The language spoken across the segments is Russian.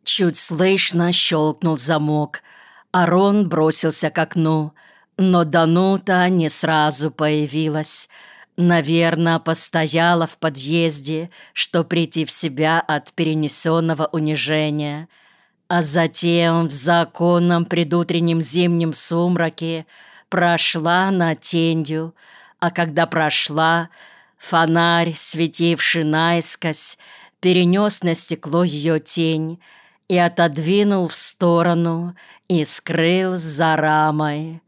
Чуть слышно щелкнул замок. Арон бросился к окну, но Данута не сразу появилась. Наверное, постояла в подъезде, что прийти в себя от перенесенного унижения. А затем в законном предутреннем зимнем сумраке прошла над тенью, а когда прошла, фонарь, светивший наискось, перенес на стекло ее тень и отодвинул в сторону и скрыл за рамой.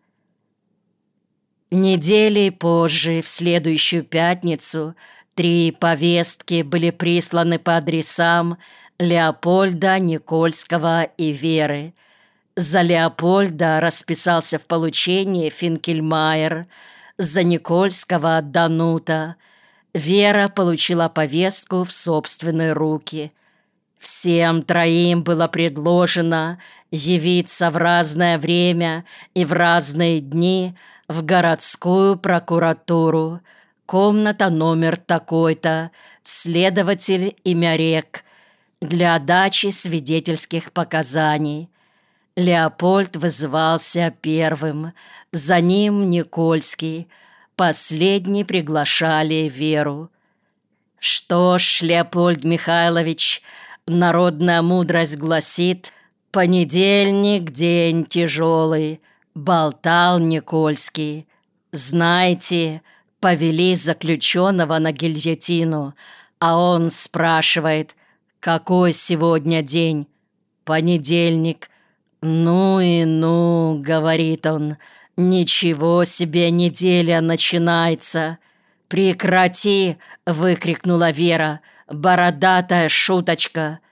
Недели позже, в следующую пятницу, 3 повестки были присланы по адресам Леопольда, Никольского и Веры. За Леопольда расписался в получении Финкельмайер, за Никольского — Данута. Вера получила повестку в собственные руки. Всем троим было предложено явиться в разное время и в разные дни в городскую прокуратуру. Комната номер такой-то, следователь имя Рек, для дачи свидетельских показаний. Леопольд вызывался первым, за ним Никольский. Последний приглашали Веру. «Что ж, Леопольд Михайлович, народная мудрость гласит, понедельник — день тяжелый», — болтал Никольский. «Знаете, повели заключенного на гильотину, а он спрашивает, какой сегодня день? Понедельник. «Ну и ну», — говорит он, — «ничего себе неделя начинается». «Прекрати!» — выкрикнула Вера. «Бородатая шуточка».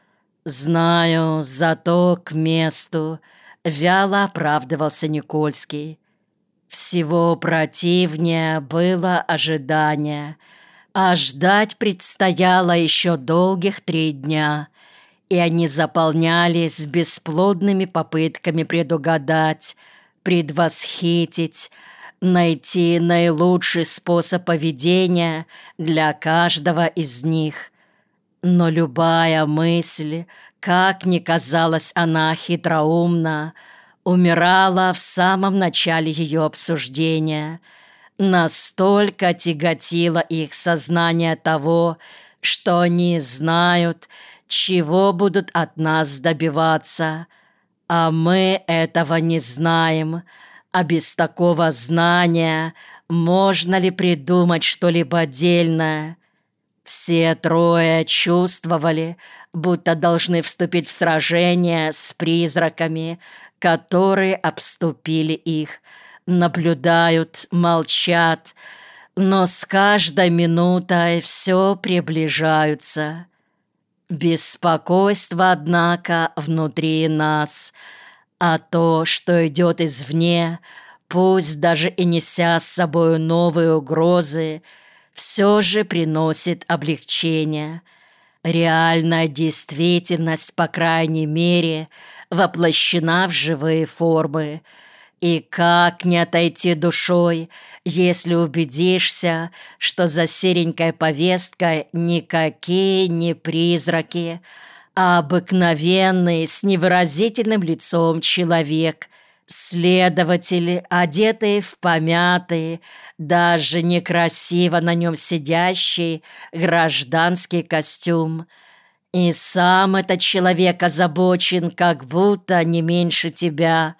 «Знаю, зато к месту», — вяло оправдывался Никольский. Всего противнее было ожидание, а ждать предстояло еще долгих 3 дня, и они заполнялись бесплодными попытками предугадать, предвосхитить, найти наилучший способ поведения для каждого из них. Но любая мысль, как ни казалась она хитроумна, умирала в самом начале ее обсуждения. Настолько тяготило их сознание того, что они знают, чего будут от нас добиваться, а мы этого не знаем. А без такого знания можно ли придумать что-либо отдельное? Все трое чувствовали, будто должны вступить в сражение с призраками, которые обступили их, наблюдают, молчат, но с каждой минутой все приближаются. Беспокойство, однако, внутри нас, а то, что идет извне, пусть даже и неся с собой новые угрозы, все же приносит облегчение. Реальная действительность, по крайней мере, воплощена в живые формы. И как не отойти душой, если убедишься, что за серенькой повесткой никакие не призраки, а обыкновенный с невыразительным лицом человек, следователь, одетый в помятый, даже некрасиво на нем сидящий гражданский костюм. И сам этот человек озабочен, как будто не меньше тебя.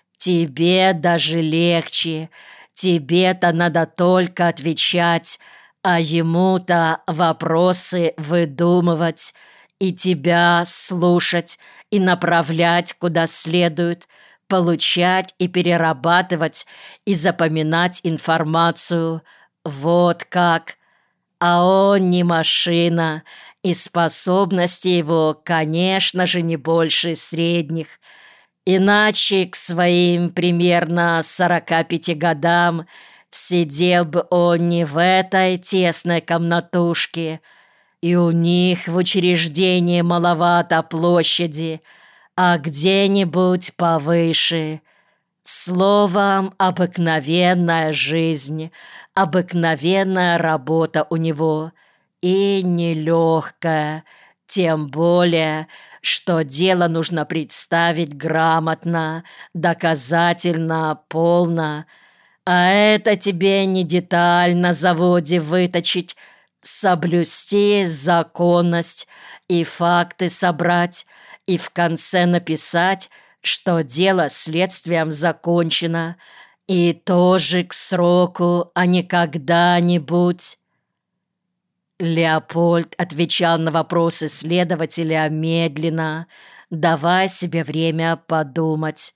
Тебе даже легче, тебе-то надо только отвечать, а ему-то вопросы выдумывать, и тебя слушать, и направлять куда следует, получать и перерабатывать, и запоминать информацию. Вот как. А он не машина, и способности его, конечно же, не больше средних. Иначе к своим примерно 45 годам сидел бы он не в этой тесной комнатушке, и у них в учреждении маловато площади, а где-нибудь повыше. Словом, обыкновенная жизнь, обыкновенная работа у него, и нелегкая, Тем более, что дело нужно представить грамотно, доказательно, полно. А это тебе не деталь на заводе выточить, соблюсти законность и факты собрать, и в конце написать, что дело следствием закончено, и тоже к сроку, а не когда-нибудь. Леопольд отвечал на вопросы следователя медленно, давая себе время подумать.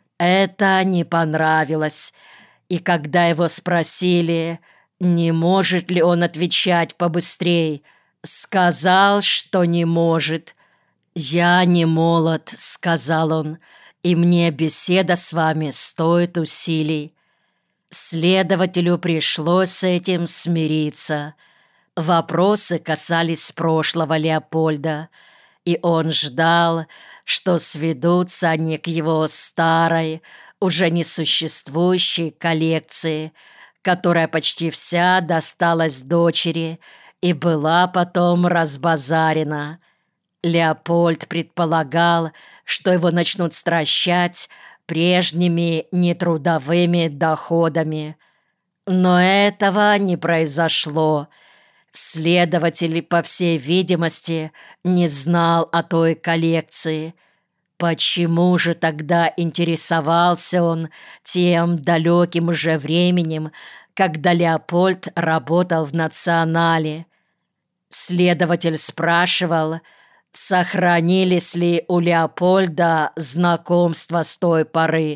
Это не понравилось, и когда его спросили, не может ли он отвечать побыстрей, сказал, что не может. «Я не молод», — сказал он, — «и мне беседа с вами стоит усилий». Следователю пришлось с этим смириться. Вопросы касались прошлого Леопольда, и он ждал, что сведутся они к его старой, уже несуществующей коллекции, которая почти вся досталась дочери и была потом разбазарена. Леопольд предполагал, что его начнут стращать прежними нетрудовыми доходами. Но этого не произошло. Следователь, по всей видимости, не знал о той коллекции. Почему же тогда интересовался он тем далеким уже временем, когда Леопольд работал в «Национале»? Следователь спрашивал, сохранились ли у Леопольда знакомства с той поры,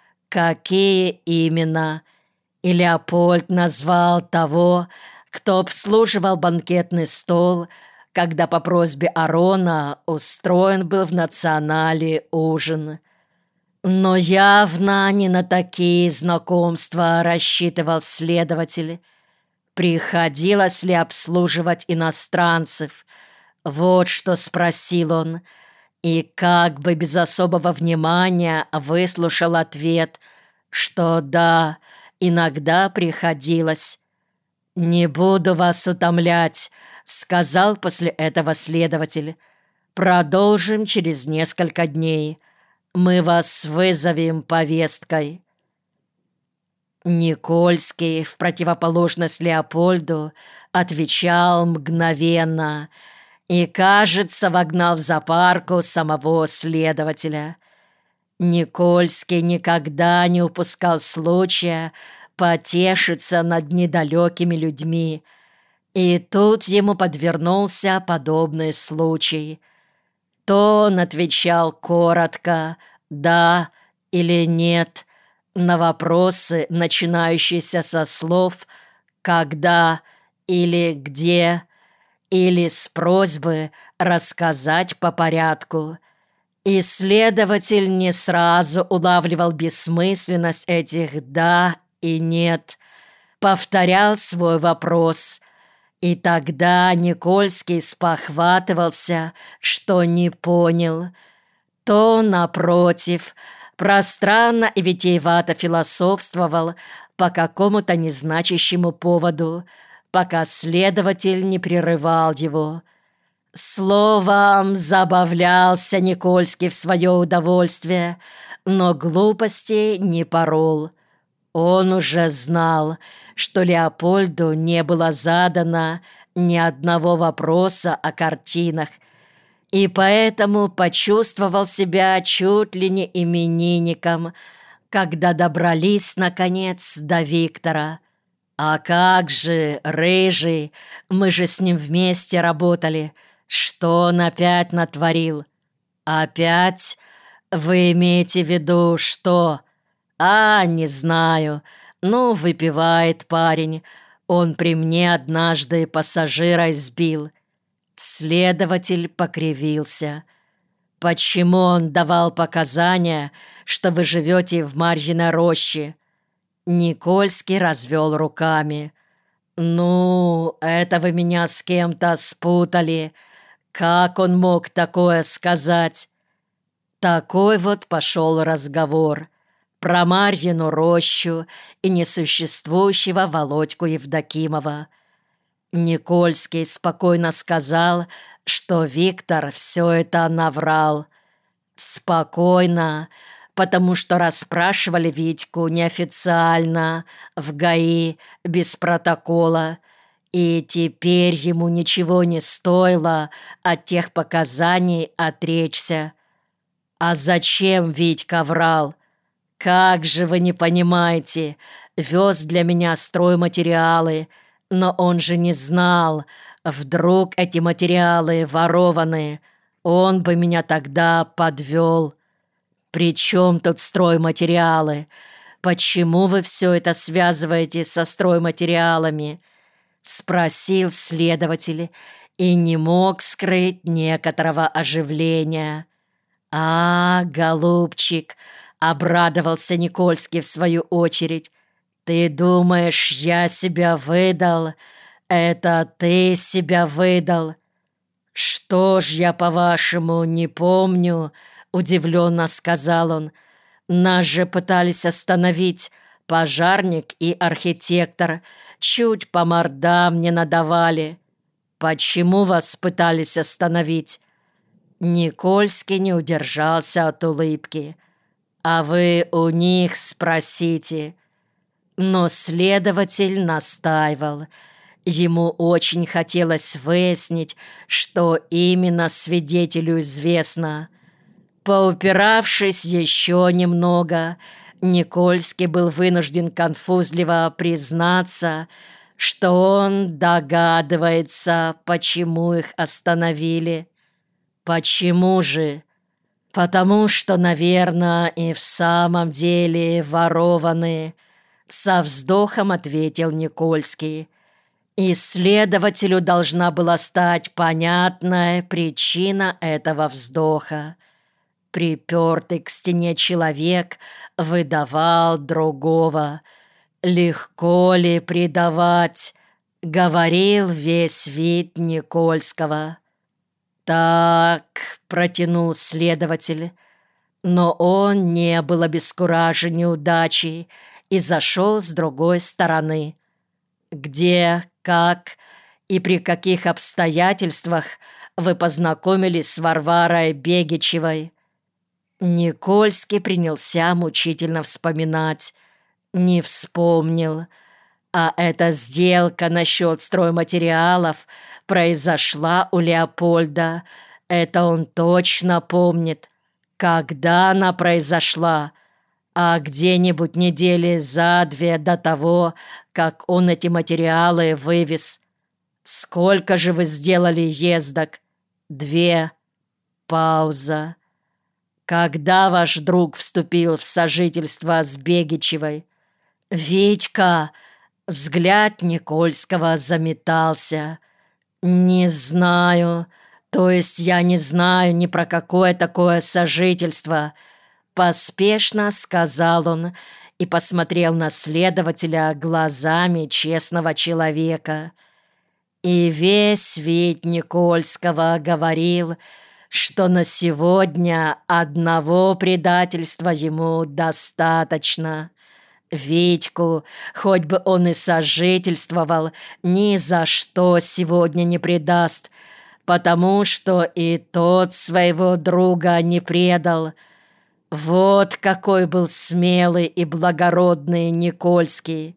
какие именно. И Леопольд назвал того, кто обслуживал банкетный стол, когда по просьбе Арона устроен был в «Национале» ужин. Но явно не на такие знакомства рассчитывал следователь. Приходилось ли обслуживать иностранцев? Вот что спросил он, и как бы без особого внимания выслушал ответ, что да, иногда приходилось. «Не буду вас утомлять», — сказал после этого следователь. «Продолжим через несколько дней. Мы вас вызовем повесткой». Никольский, в противоположность Леопольду, отвечал мгновенно и, кажется, вогнал в запарку самого следователя. Никольский никогда не упускал случая потешиться над недалекими людьми, и тут ему подвернулся подобный случай. То он отвечал коротко «да» или «нет» на вопросы, начинающиеся со слов «когда» или «где», или с просьбы рассказать по порядку. Исследователь не сразу улавливал бессмысленность этих «да» и «нет», повторял свой вопрос, и тогда Никольский спохватывался, что не понял. То, напротив, пространно и витиевато философствовал по какому-то незначащему поводу, пока следователь не прерывал его. Словом, забавлялся Никольский в свое удовольствие, но глупости не порол. Он уже знал, что Леопольду не было задано ни одного вопроса о картинах, и поэтому почувствовал себя чуть ли не именинником, когда добрались, наконец, до Виктора. «А как же, рыжий, мы же с ним вместе работали. Что он опять натворил?» «Опять? Вы имеете в виду, что?» «А, не знаю. Ну, выпивает парень. Он при мне однажды пассажира избил». Следователь покривился. «Почему он давал показания, что вы живете в Марьиной роще?» Никольский развел руками. «Ну, это вы меня с кем-то спутали. Как он мог такое сказать?» Такой вот пошел разговор про Марьину рощу и несуществующего Володьку Евдокимова. Никольский спокойно сказал, что Виктор все это наврал. Спокойно, потому что расспрашивали Витьку неофициально, в ГАИ, без протокола. И теперь ему ничего не стоило от тех показаний отречься. А зачем Витька врал? Как же вы не понимаете? Вез для меня стройматериалы, но он же не знал. Вдруг эти материалы ворованные. Он бы меня тогда подвел. «При чем тут стройматериалы? Почему вы все это связываете со стройматериалами?» — спросил следователь и не мог скрыть некоторого оживления. «А, голубчик!» — обрадовался Никольский в свою очередь. «Ты думаешь, я себя выдал? Это ты себя выдал!» «Что ж я, по-вашему, не помню?» — удивленно сказал он. «Нас же пытались остановить пожарник и архитектор. Чуть по мордам не надавали. Почему вас пытались остановить?» Никольский не удержался от улыбки. «А вы у них спросите». Но следователь настаивал. Ему очень хотелось выяснить, что именно свидетелю известно. Поупиравшись еще немного, Никольский был вынужден конфузливо признаться, что он догадывается, почему их остановили. «Почему же?» «Потому что, наверное, и в самом деле ворованные», — со вздохом ответил Никольский. Исследователю должна была стать понятная причина этого вздоха. Припертый к стене человек выдавал другого. «Легко ли предавать?» — говорил весь вид Никольского. «Так», — протянул следователь, но он не был обескуражен неудачей и зашел с другой стороны. «Где, как и при каких обстоятельствах вы познакомились с Варварой Бегичевой?» Никольский принялся мучительно вспоминать. Не вспомнил. А эта сделка насчет стройматериалов произошла у Леопольда. Это он точно помнит. Когда она произошла? А где-нибудь недели за 2 до того, как он эти материалы вывез. Сколько же вы сделали ездок? 2. Пауза. Когда ваш друг вступил в сожительство с Бегичевой? Витька! Взгляд Никольского заметался. «Не знаю. То есть я не знаю ни про какое такое сожительство», — поспешно сказал он и посмотрел на следователя глазами честного человека. И весь вид Никольского говорил, что на сегодня одного предательства ему достаточно. Витьку, хоть бы он и сожительствовал, ни за что сегодня не предаст, потому что и тот своего друга не предал. Вот какой был смелый и благородный Никольский.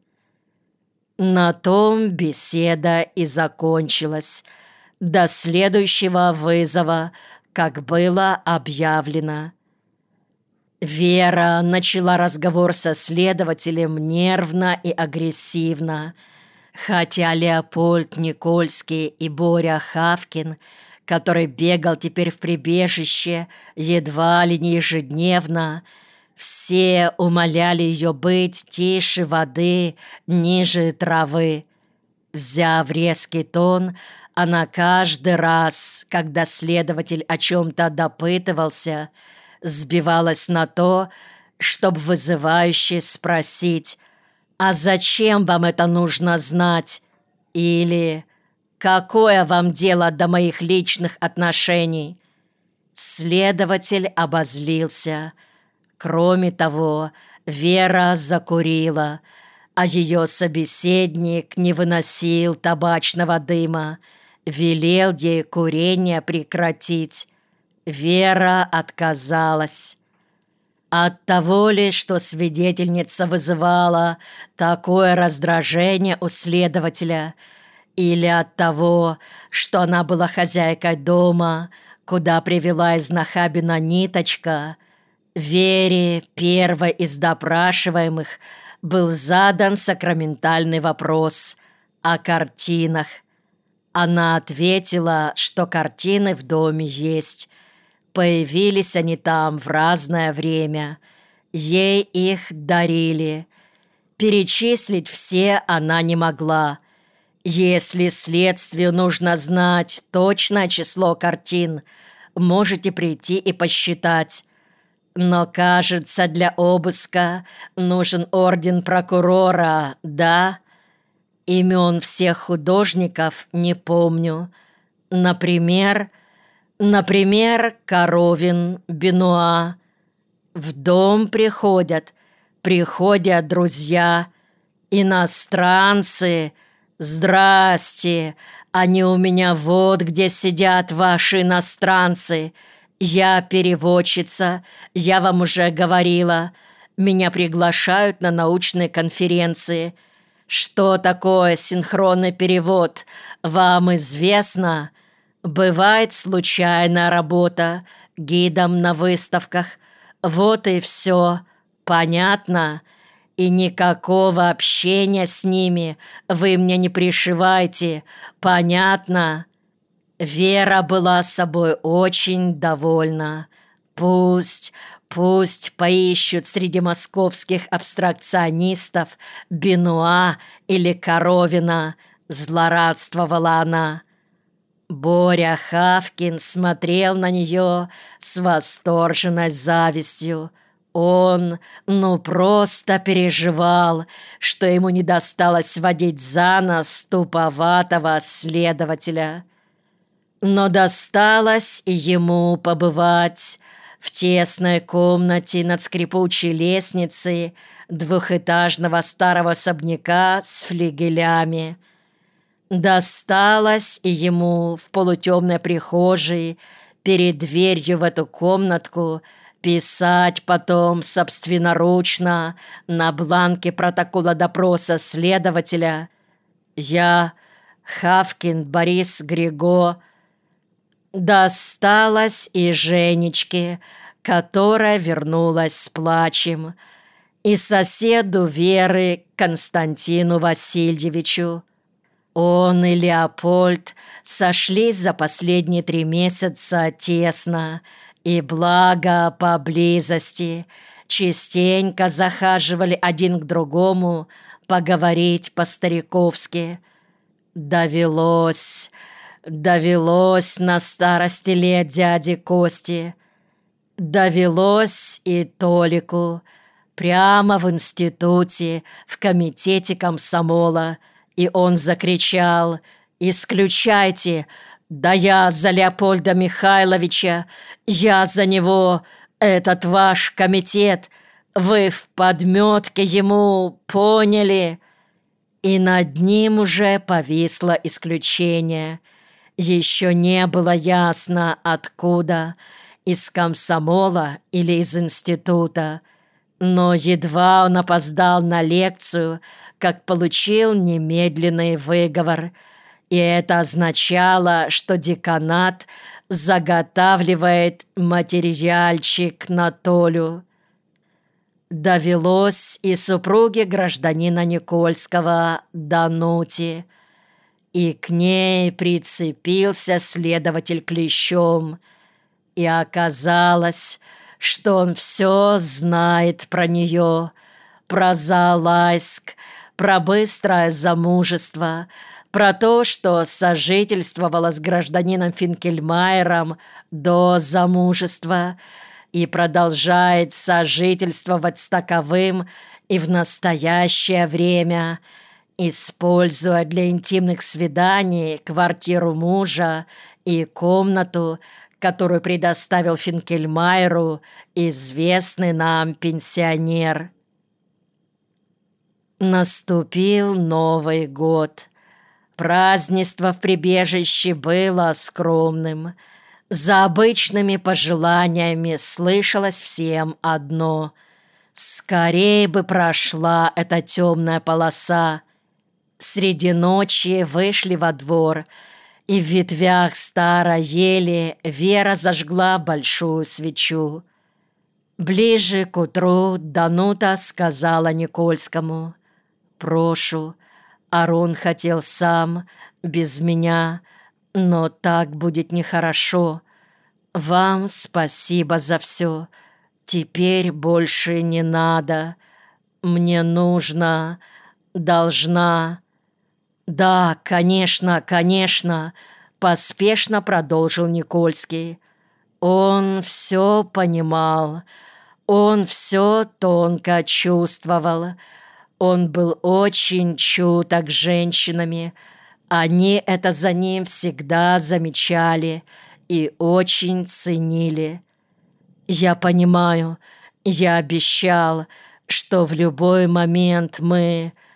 На том беседа и закончилась. До следующего вызова, как было объявлено. Вера начала разговор со следователем нервно и агрессивно, хотя Леопольд Никольский и Боря Хавкин, который бегал теперь в прибежище едва ли не ежедневно, все умоляли ее быть тише воды, ниже травы. Взяв резкий тон, она каждый раз, когда следователь о чем-то допытывался, сбивалась на то, чтобы вызывающе спросить: «А зачем вам это нужно знать?» Или «Какое вам дело до моих личных отношений?» Следователь обозлился. Кроме того, Вера закурила. а ее собеседник не выносил табачного дыма, велел ей курение прекратить. Вера отказалась. От того ли, что свидетельница вызывала такое раздражение у следователя, или от того, что она была хозяйкой дома, куда привела из нахабина Ниточка, Вере, первой из допрашиваемых, был задан сакраментальный вопрос о картинах. Она ответила, что картины в доме есть. Появились они там в разное время. Ей их дарили. Перечислить все она не могла. Если следствию нужно знать точное число картин, можете прийти и посчитать. Но, кажется, для обыска нужен орден прокурора, да? Имен всех художников не помню. Например, Коровин, Бенуа. В дом приходят друзья, иностранцы. Здрасте, они у меня вот где сидят, ваши иностранцы. Я переводчица, я вам уже говорила. Меня приглашают на научные конференции. Что такое синхронный перевод, вам известно? Бывает случайная работа гидом на выставках. Вот и все. Понятно? И никакого общения с ними вы мне не пришивайте. Понятно? Вера была собой очень довольна. Пусть поищут среди московских абстракционистов Бенуа или Коровина, злорадствовала она. Боря Хавкин смотрел на нее с восторженной завистью. Он, просто переживал, что ему не досталось водить за нос туповатого следователя. Но досталось и ему побывать в тесной комнате над скрипучей лестницей двухэтажного старого особняка с флигелями. Досталось и ему в полутемной прихожей перед дверью в эту комнатку писать потом собственноручно на бланке протокола допроса следователя: «Я, Хавкин Борис Григо». Досталось и Женечке, которая вернулась с плачем, и соседу Веры Константину Васильевичу. Он и Леопольд сошлись за последние 3 месяца тесно, и благо поблизости частенько захаживали один к другому поговорить по-стариковски. Довелось на старости лет дяде Косте, довелось и Толику прямо в институте, в комитете комсомола, и он закричал: «Исключайте! Да я за Леопольда Михайловича, я за него, этот ваш комитет, вы в подметке ему, поняли?» И над ним уже повисло исключение. Еще не было ясно, откуда, из комсомола или из института. Но едва он опоздал на лекцию, как получил немедленный выговор. И это означало, что деканат заготавливает материальчик на Толю. Довелось и супруге гражданина Никольского Дануте, и к ней прицепился следователь Клещом, и оказалось, что он все знает про нее, про Заолайск, про быстрое замужество, про то, что сожительствовала с гражданином Финкельмайером до замужества и продолжает сожительствовать с таковым и в настоящее время, используя для интимных свиданий квартиру мужа и комнату, которую предоставил Финкельмайеру известный нам пенсионер. Наступил Новый год. Празднество в прибежище было скромным. За обычными пожеланиями слышалось всем одно: скорей бы прошла эта темная полоса. Среди ночи вышли во двор, и в ветвях старой ели Вера зажгла большую свечу. Ближе к утру Данута сказала Никольскому: «Прошу, Арон хотел сам, без меня, но так будет нехорошо. Вам спасибо за все. Теперь больше не надо. Мне нужно, должна...» «Да, конечно, конечно», — поспешно продолжил Никольский. Он все понимал, он все тонко чувствовал. Он был очень чуток с женщинами. Они это за ним всегда замечали и очень ценили. Я понимаю, я обещал, что в любой момент мы...